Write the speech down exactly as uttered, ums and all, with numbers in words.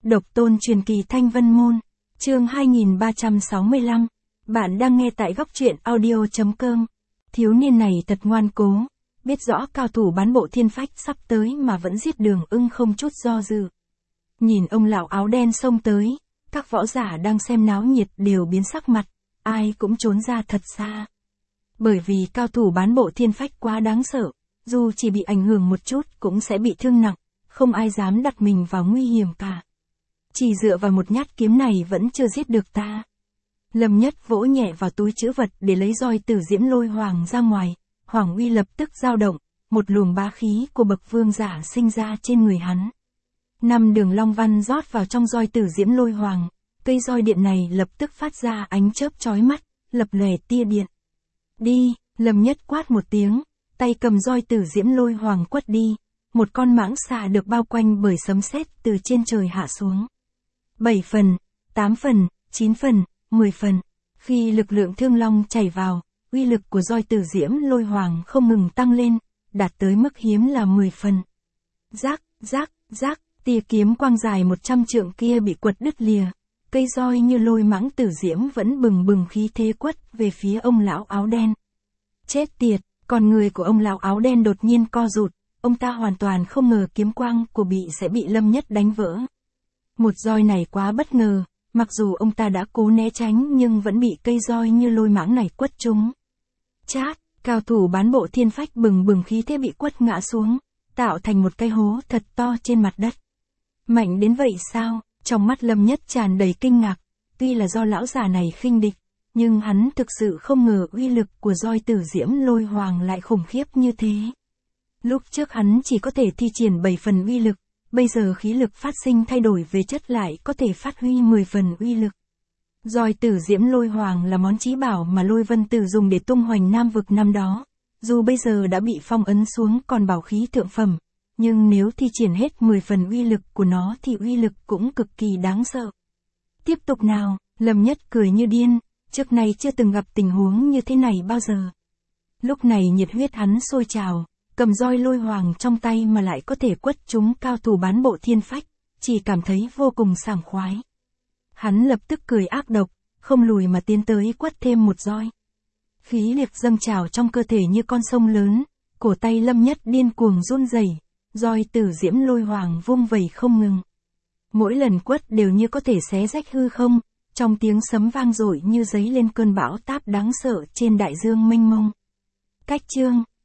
Độc tôn truyền kỳ Thanh Vân Môn, chương hai nghìn ba trăm sáu mươi lăm. Bạn đang nghe tại góc truyện audio.com. Thiếu niên này thật ngoan cố, biết rõ cao thủ bán bộ thiên phách sắp tới mà vẫn giết Đường Ưng không chút do dự. Nhìn ông lão áo đen xông tới, các võ giả đang xem náo nhiệt đều biến sắc mặt, ai cũng trốn ra thật xa. Bởi vì cao thủ bán bộ thiên phách quá đáng sợ, dù chỉ bị ảnh hưởng một chút cũng sẽ bị thương nặng, không ai dám đặt mình vào nguy hiểm cả. Chỉ dựa vào một nhát kiếm này vẫn chưa giết được ta. Lâm Nhất vỗ nhẹ vào túi trữ vật để lấy roi Tử Diễm Lôi Hoàng ra ngoài, Hoàng uy lập tức dao động, một luồng bá khí của bậc vương giả sinh ra trên người hắn. Năm đường long văn rót vào trong roi Tử Diễm Lôi Hoàng, cây roi điện này lập tức phát ra ánh chớp chói mắt, lập lòe tia điện. Đi, Lâm Nhất quát một tiếng, tay cầm roi Tử Diễm Lôi Hoàng quất đi, một con mãng xà được bao quanh bởi sấm sét từ trên trời hạ xuống. bảy phần, tám phần, chín phần, mười phần. Khi lực lượng thương long chảy vào, uy lực của roi Tử Diễm Lôi Hoàng không ngừng tăng lên, đạt tới mức hiếm là mười phần. Rác, rác, rác, tia kiếm quang dài một trăm trượng kia bị quật đứt lìa, cây roi như lôi mãng Tử Diễm vẫn bừng bừng khí thế quất về phía ông lão áo đen. Chết tiệt, con người của ông lão áo đen đột nhiên co rụt, ông ta hoàn toàn không ngờ kiếm quang của bị sẽ bị Lâm Nhất đánh vỡ. Một roi này quá bất ngờ, mặc dù ông ta đã cố né tránh nhưng vẫn bị cây roi như lôi mãng này quất trúng. Chát, cao thủ bán bộ thiên phách bừng bừng khí thế bị quất ngã xuống, tạo thành một cái hố thật to trên mặt đất. Mạnh đến vậy sao? Trong mắt Lâm Nhất tràn đầy kinh ngạc, tuy là do lão già này khinh địch, nhưng hắn thực sự không ngờ uy lực của roi Tử Diễm Lôi Hoàng lại khủng khiếp như thế. Lúc trước hắn chỉ có thể thi triển bảy phần uy lực, bây giờ khí lực phát sinh thay đổi về chất lại có thể phát huy mười phần uy lực. Roi Tử Diễm Lôi Hoàng là món chí bảo mà Lôi Vân Tử dùng để tung hoành Nam vực năm đó, dù bây giờ đã bị phong ấn xuống còn bảo khí thượng phẩm, nhưng nếu thi triển hết mười phần uy lực của nó thì uy lực cũng cực kỳ đáng sợ. Tiếp tục nào, Lâm Nhất cười như điên, trước nay chưa từng gặp tình huống như thế này bao giờ. Lúc này nhiệt huyết hắn sôi trào, cầm roi Lôi Hoàng trong tay mà lại có thể quất trúng cao thủ bán bộ thiên phách, chỉ cảm thấy vô cùng sảng khoái. Hắn lập tức cười ác độc, không lùi mà tiến tới quất thêm một roi. Khí liệt dâng trào trong cơ thể như con sông lớn, cổ tay Lâm Nhất điên cuồng run rẩy, roi Tử Diễm Lôi Hoàng vung vẩy không ngừng. Mỗi lần quất đều như có thể xé rách hư không, trong tiếng sấm vang dội như giấy lên cơn bão táp đáng sợ trên đại dương mênh mông. Cách chương